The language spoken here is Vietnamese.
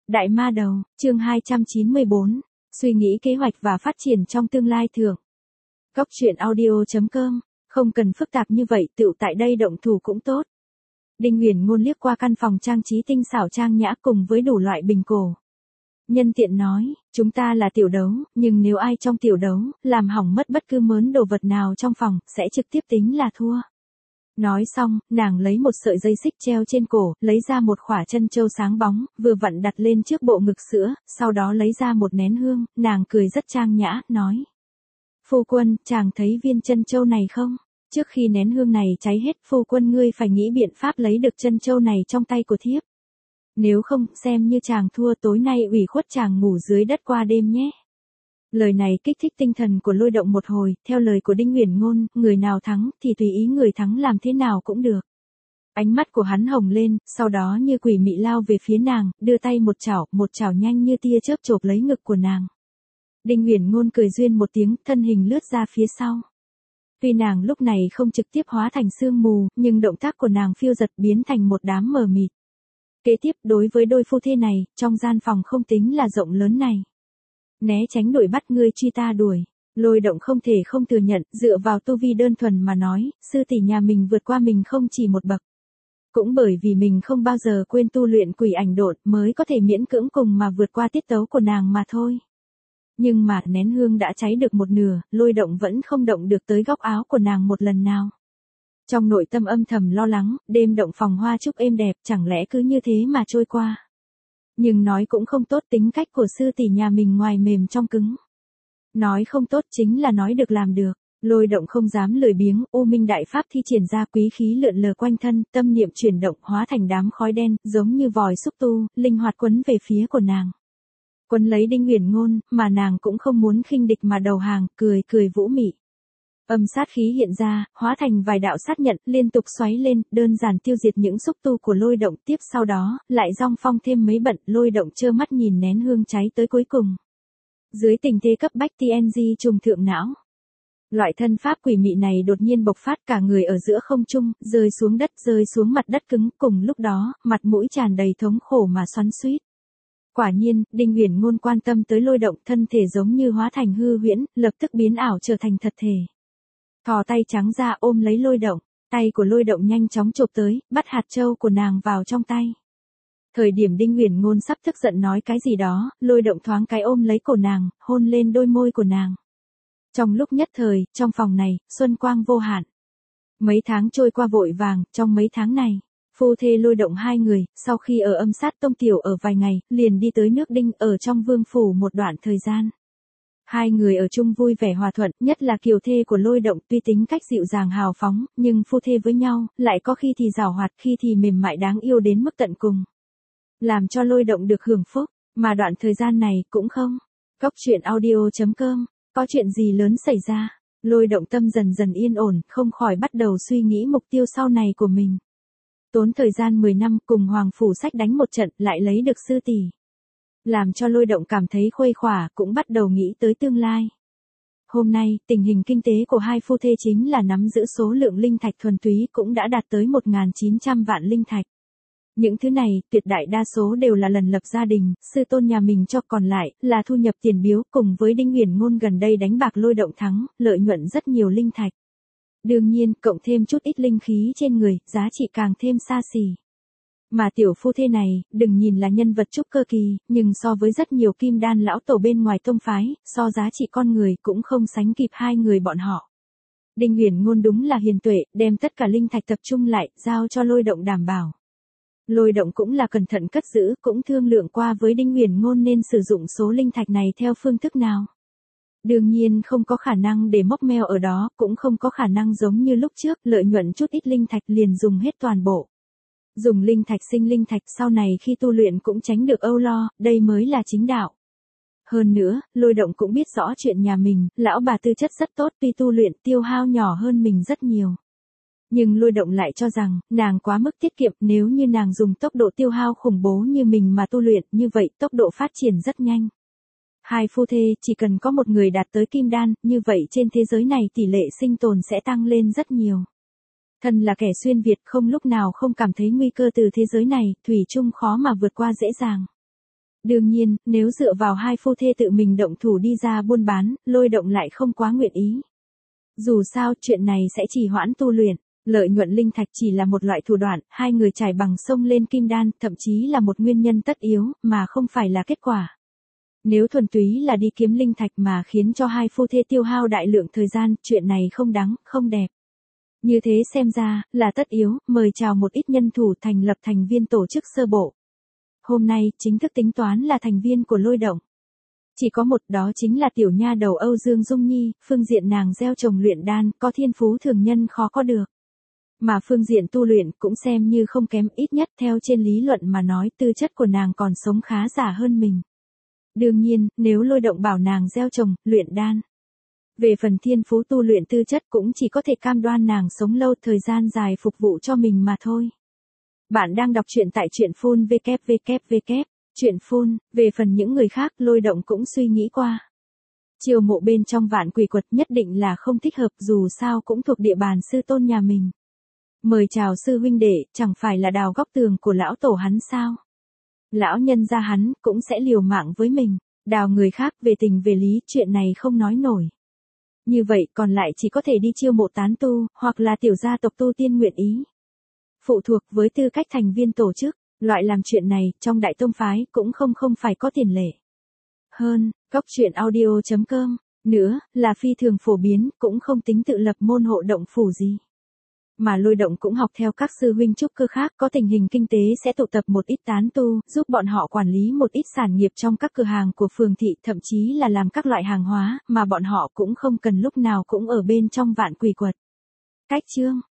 Đại ma đầu, chương 294, suy nghĩ kế hoạch và phát triển trong tương lai thưởng. Góc truyện audio.com, không cần phức tạp như vậy, tựu tại đây động thủ cũng tốt. Đinh Uyển Ngôn liếc qua căn phòng trang trí tinh xảo trang nhã cùng với đủ loại bình cổ. Nhân tiện nói, chúng ta là tiểu đấu, nhưng nếu ai trong tiểu đấu, làm hỏng mất bất cứ mớn đồ vật nào trong phòng, sẽ trực tiếp tính là thua. Nói xong, nàng lấy một sợi dây xích treo trên cổ, lấy ra một khỏa chân châu sáng bóng, vừa vặn đặt lên trước bộ ngực sữa, sau đó lấy ra một nén hương, nàng cười rất trang nhã, nói. Phu quân, chàng thấy viên chân châu này không? Trước khi nén hương này cháy hết, phu quân ngươi phải nghĩ biện pháp lấy được chân châu này trong tay của thiếp. Nếu không, xem như chàng thua, tối nay ủy khuất chàng ngủ dưới đất qua đêm nhé. Lời này kích thích tinh thần của Lôi Động một hồi, theo lời của Đinh Uyển Ngôn, người nào thắng thì tùy ý người thắng làm thế nào cũng được. Ánh mắt của hắn hồng lên, sau đó như quỷ mị lao về phía nàng, đưa tay một chảo nhanh như tia chớp chộp lấy ngực của nàng. Đinh Uyển Ngôn cười duyên một tiếng, thân hình lướt ra phía sau. Tuy nàng lúc này không trực tiếp hóa thành sương mù, nhưng động tác của nàng phiêu giật biến thành một đám mờ mịt. Kế tiếp, đối với đôi phu thê này, trong gian phòng không tính là rộng lớn này. Né tránh đuổi bắt, ngươi truy ta đuổi. Lôi Động không thể không thừa nhận, dựa vào tu vi đơn thuần mà nói, sư tỷ nhà mình vượt qua mình không chỉ một bậc. Cũng bởi vì mình không bao giờ quên tu luyện quỷ ảnh độn mới có thể miễn cưỡng cùng mà vượt qua tiết tấu của nàng mà thôi. Nhưng mà nén hương đã cháy được một nửa, Lôi Động vẫn không động được tới góc áo của nàng một lần nào. Trong nội tâm âm thầm lo lắng, đêm động phòng hoa chúc êm đẹp, chẳng lẽ cứ như thế mà trôi qua. Nhưng nói cũng không tốt, tính cách của sư tỷ nhà mình ngoài mềm trong cứng. Nói không tốt chính là nói được làm được. Lôi Động không dám lười biếng, U Minh Đại Pháp thi triển ra, quý khí lượn lờ quanh thân, tâm niệm chuyển động hóa thành đám khói đen, giống như vòi xúc tu, linh hoạt quấn về phía của nàng. Quấn lấy Đinh Uyển Ngôn, mà nàng cũng không muốn khinh địch mà đầu hàng, cười vũ mị. Âm sát khí hiện ra, hóa thành vài đạo sát nhận, liên tục xoáy lên, đơn giản tiêu diệt những xúc tu của Lôi Động. Tiếp sau đó, lại dong phong thêm mấy bận, Lôi Động trơ mắt nhìn nén hương cháy tới cuối cùng. Dưới tình thế cấp bách, TNG trùng thượng não. Loại thân pháp quỷ mị này đột nhiên bộc phát, cả người ở giữa không trung, rơi xuống đất, rơi xuống mặt đất cứng, cùng lúc đó, mặt mũi tràn đầy thống khổ mà xoắn xuýt. Quả nhiên, Đinh Uyển Ngôn quan tâm tới Lôi Động, thân thể giống như hóa thành hư huyễn, lập tức biến ảo trở thành thật thể. Thò tay trắng ra ôm lấy Lôi Động, tay của Lôi Động nhanh chóng chộp tới, bắt hạt châu của nàng vào trong tay. Thời điểm Đinh Uyển Ngôn sắp tức giận nói cái gì đó, Lôi Động thoáng cái ôm lấy cổ nàng, hôn lên đôi môi của nàng. Trong lúc nhất thời, trong phòng này, xuân quang vô hạn. Mấy tháng trôi qua vội vàng, trong mấy tháng này, phu thê Lôi Động hai người, sau khi ở âm sát tông tiểu ở vài ngày, liền đi tới nước Đinh ở trong vương phủ một đoạn thời gian. Hai người ở chung vui vẻ hòa thuận, nhất là kiều thê của Lôi Động tuy tính cách dịu dàng hào phóng, nhưng phu thê với nhau, lại có khi thì giảo hoạt, khi thì mềm mại đáng yêu đến mức tận cùng. Làm cho Lôi Động được hưởng phúc, mà đoạn thời gian này cũng không. Góc truyện audio.com, có chuyện gì lớn xảy ra? Lôi Động tâm dần dần yên ổn, không khỏi bắt đầu suy nghĩ mục tiêu sau này của mình. Tốn thời gian 10 năm cùng Hoàng Phủ Sách đánh một trận, lại lấy được sư tỷ. Làm cho Lôi Động cảm thấy khuây khỏa, cũng bắt đầu nghĩ tới tương lai. Hôm nay, tình hình kinh tế của hai phu thê chính là nắm giữ số lượng linh thạch thuần túy cũng đã đạt tới 1.900 vạn linh thạch. Những thứ này, tuyệt đại đa số đều là lần lập gia đình, sư tôn nhà mình cho, còn lại là thu nhập tiền biếu, cùng với Đinh Uyển Ngôn gần đây đánh bạc Lôi Động thắng, lợi nhuận rất nhiều linh thạch. Đương nhiên, cộng thêm chút ít linh khí trên người, giá trị càng thêm xa xỉ. Mà tiểu phu thê này, đừng nhìn là nhân vật trúc cơ kỳ, nhưng so với rất nhiều kim đan lão tổ bên ngoài tông phái, so giá trị con người cũng không sánh kịp hai người bọn họ. Đinh Uyển Ngôn đúng là hiền tuệ, đem tất cả linh thạch tập trung lại, giao cho Lôi Động đảm bảo. Lôi Động cũng là cẩn thận cất giữ, cũng thương lượng qua với Đinh Uyển Ngôn nên sử dụng số linh thạch này theo phương thức nào. Đương nhiên không có khả năng để móc meo ở đó, cũng không có khả năng giống như lúc trước, lợi nhuận chút ít linh thạch liền dùng hết toàn bộ. Dùng linh thạch sinh linh thạch, sau này khi tu luyện cũng tránh được âu lo, đây mới là chính đạo. Hơn nữa, Lôi Động cũng biết rõ chuyện nhà mình, lão bà tư chất rất tốt, tuy tu luyện tiêu hao nhỏ hơn mình rất nhiều. Nhưng Lôi Động lại cho rằng, nàng quá mức tiết kiệm, nếu như nàng dùng tốc độ tiêu hao khủng bố như mình mà tu luyện, như vậy tốc độ phát triển rất nhanh. Hai phu thê chỉ cần có một người đạt tới kim đan, như vậy trên thế giới này tỷ lệ sinh tồn sẽ tăng lên rất nhiều. Thân là kẻ xuyên Việt không lúc nào không cảm thấy nguy cơ từ thế giới này, thủy chung khó mà vượt qua dễ dàng. Đương nhiên, nếu dựa vào hai phu thê tự mình động thủ đi ra buôn bán, Lôi Động lại không quá nguyện ý. Dù sao, chuyện này sẽ trì hoãn tu luyện. Lợi nhuận linh thạch chỉ là một loại thủ đoạn, hai người trải bằng sông lên kim đan, thậm chí là một nguyên nhân tất yếu, mà không phải là kết quả. Nếu thuần túy là đi kiếm linh thạch mà khiến cho hai phu thê tiêu hao đại lượng thời gian, chuyện này không đáng, không đẹp. Như thế xem ra, là tất yếu, mời chào một ít nhân thủ thành lập thành viên tổ chức sơ bộ. Hôm nay, chính thức tính toán là thành viên của Lôi Động. Chỉ có một, đó chính là tiểu nha đầu Âu Dương Dung Nhi, phương diện nàng gieo trồng luyện đan, có thiên phú thường nhân khó có được. Mà phương diện tu luyện cũng xem như không kém, ít nhất theo trên lý luận mà nói, tư chất của nàng còn sống khá giả hơn mình. Đương nhiên, nếu Lôi Động bảo nàng gieo trồng, luyện đan. Về phần thiên phú tu luyện tư chất cũng chỉ có thể cam đoan nàng sống lâu thời gian dài phục vụ cho mình mà thôi. Bạn đang đọc truyện tại truyện phun www. Truyện phun, về phần những người khác Lôi Động cũng suy nghĩ qua. Chiêu mộ bên trong Vạn Quỷ Quật nhất định là không thích hợp, dù sao cũng thuộc địa bàn sư tôn nhà mình. Mời chào sư huynh đệ, chẳng phải là đào góc tường của lão tổ hắn sao? Lão nhân gia hắn cũng sẽ liều mạng với mình, đào người khác về tình về lý, chuyện này không nói nổi. Như vậy còn lại chỉ có thể đi chiêu mộ tán tu, hoặc là tiểu gia tộc tu tiên nguyện ý. Phụ thuộc với tư cách thành viên tổ chức, loại làm chuyện này, trong đại tông phái, cũng không phải có tiền lệ. Hơn, góc truyện audio.com, nữa, là phi thường phổ biến, cũng không tính tự lập môn hộ động phủ gì. Mà Lôi Động cũng học theo các sư huynh trúc cơ khác, có tình hình kinh tế sẽ tụ tập một ít tán tu, giúp bọn họ quản lý một ít sản nghiệp trong các cửa hàng của phường thị, thậm chí là làm các loại hàng hóa, mà bọn họ cũng không cần lúc nào cũng ở bên trong Vạn Quỷ Quật. Cách chương